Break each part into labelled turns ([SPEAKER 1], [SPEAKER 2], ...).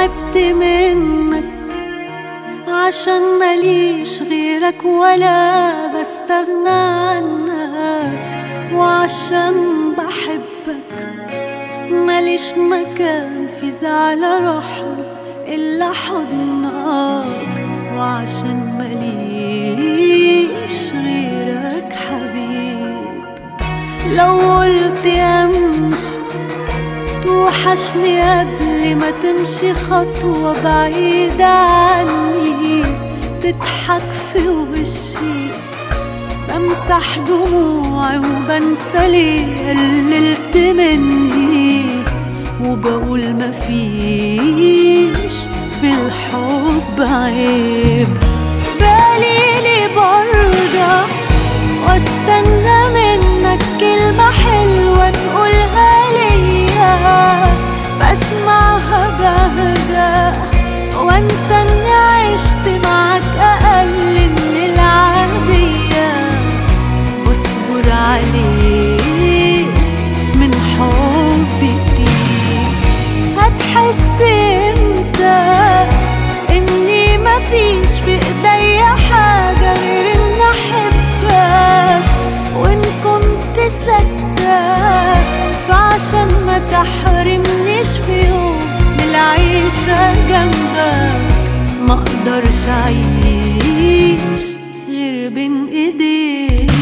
[SPEAKER 1] تعبت منك عشان ماليش غيرك ولا بستغنى عنك، وعشان بحبك ماليش مكان في زعل اروحله الا حضنك، وعشان ماليش غيرك حبيب. لو قلت امشي توحشني قبل ما تمشي خطوة بعيدة عني، تضحك في وشي بمسح دموعي وبنسى ليه قللت مني، وبقول مفيش في الحب عيب. بالي برضى واستنى منك كلمة حلوة تقولها ليا، بسمعها بهدى وانسى اني عشت معاك اقل من العادية، واصبر عليك من حبي فيك. هتحس امتى اني مفيش في ايديا حاجة غير ان احبك، وان كنت صدق فعشان ما تحرمنيش في يوم من العيشة جنبك، ما اقدرش اعيش غير بين ايديك.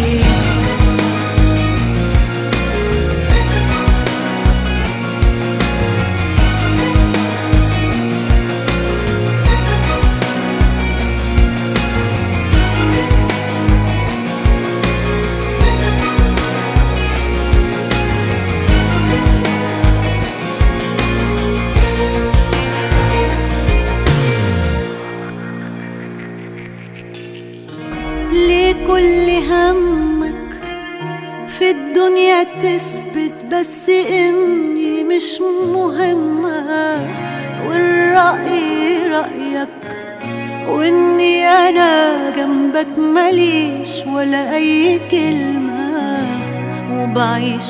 [SPEAKER 1] ليه كل همك في الدنيا تثبت بس اني مش مهمة، والرأي رأيك واني انا جنبك ماليش ولا اي كلمة، وبعيش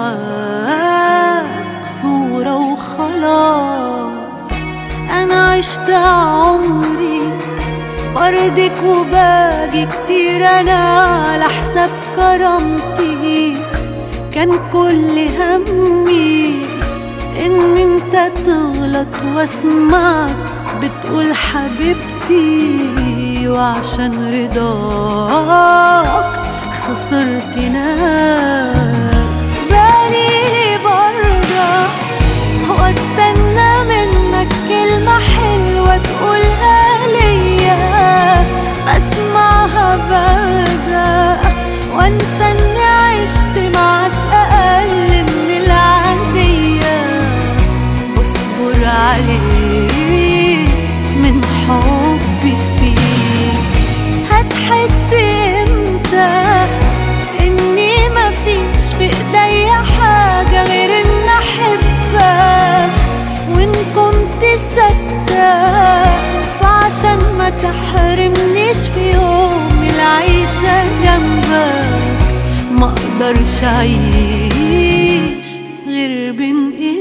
[SPEAKER 1] معاك صورة وخلاص. انا عشت عمري برضك وباجي كتير انا على حساب كرامتي، كان كل همي ان انت تغلط واسمعك بتقول حبيبتي، وعشان رضاك خسرت ناس. بالي برضى واستنى منك كلمة حلوة تقولها ليا، بسمعها بهدى وانسى اني عشت معاك اقل من العادية، واصبر عليك من حبي فيك. هتحس امتى اني مفيش في ايديا حاجة غير ان احبك، وان كنت صدق فعشان ما تحرمنيش في يوم العيشة جنبك، ما اقدرش اعيش غير بين